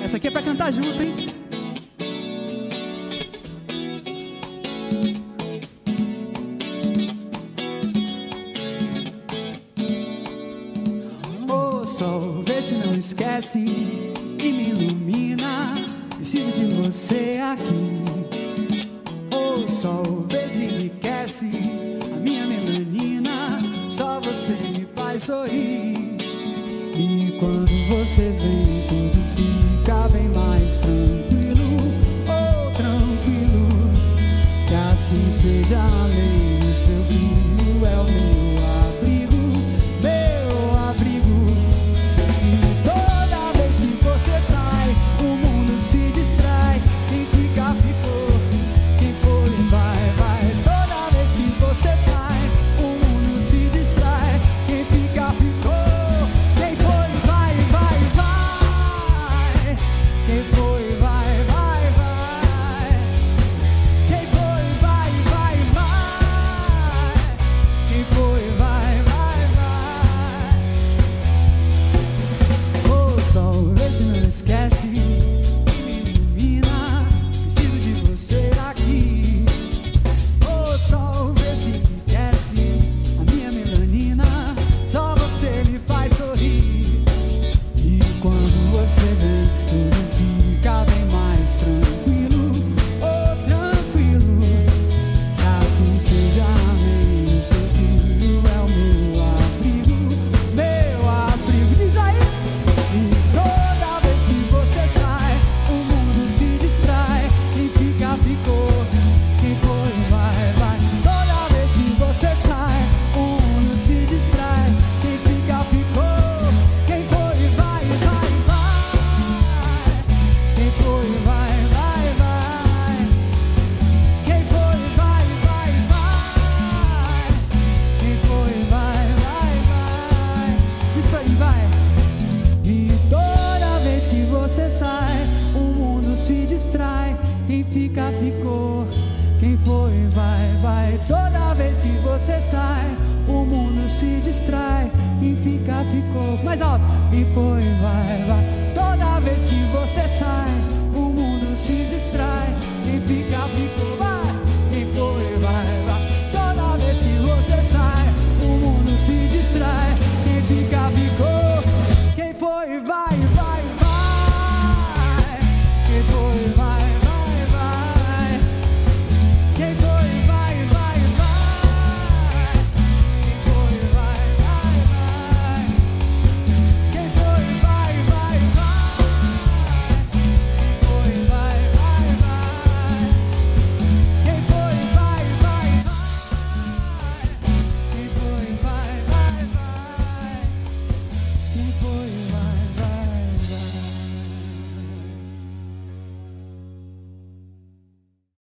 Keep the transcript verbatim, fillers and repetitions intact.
Essa aqui é pra cantar junto, hein? Ô sol, vê se não esquece e me ilumina. Preciso de você aqui. Ô sol, vê se enriquece a minha melanina. Só você me faz sorrir. E quando você vem, tudo fica bem mais tranquilo. Oh, tranquilo. Que assim seja, amém. O seu brilho é o meu abrigo, meu abrigo. E toda vez que você sai, o mundo se distrai. Quem fica, ficou. Quem foi, vai, vai. Toda vez que você sai, o mundo se distrai. Quem fica, ficou. Quem foi, vai, vai, vai. Quem foi, vai, vai, vai. Quem foi, vai, vai, vai. Ô sol, vê se não esquece, me ilumina. Preciso de você aqui. Ô sol, vê se enriquece a minha melanina. Só você me faz sorrir. E quando você vem, tudo fica bem mais tranquilo, oh, tranquilo. Que assim seja, amém. Seu filho é o meu abrigo, meu abrigo. Diz aí. E toda vez que você sai, o mundo se distrai. Quem fica, ficou. Quem foi, vai, vai. Toda vez que você sai, o mundo se distrai. Quem fica, ficou. Quem foi, vai, vai, vai. Quem foi, vai, vai, vai. Quem foi, vai, vai, vai. Quem foi, vai, vai, vai. Isso aí, vai. E toda vez que você sai, o mundo se distrai. Quem fica, ficou. Quem foi, vai, vai. Toda vez que você sai, o mundo se distrai. Quem fica, ficou. Mais alto. Quem foi, vai, vai. Toda vez que você sai, o mundo se distrai. Quem fica, ficou. Vai. Quem foi, vai, vai. Toda vez que você sai, o mundo se distrai.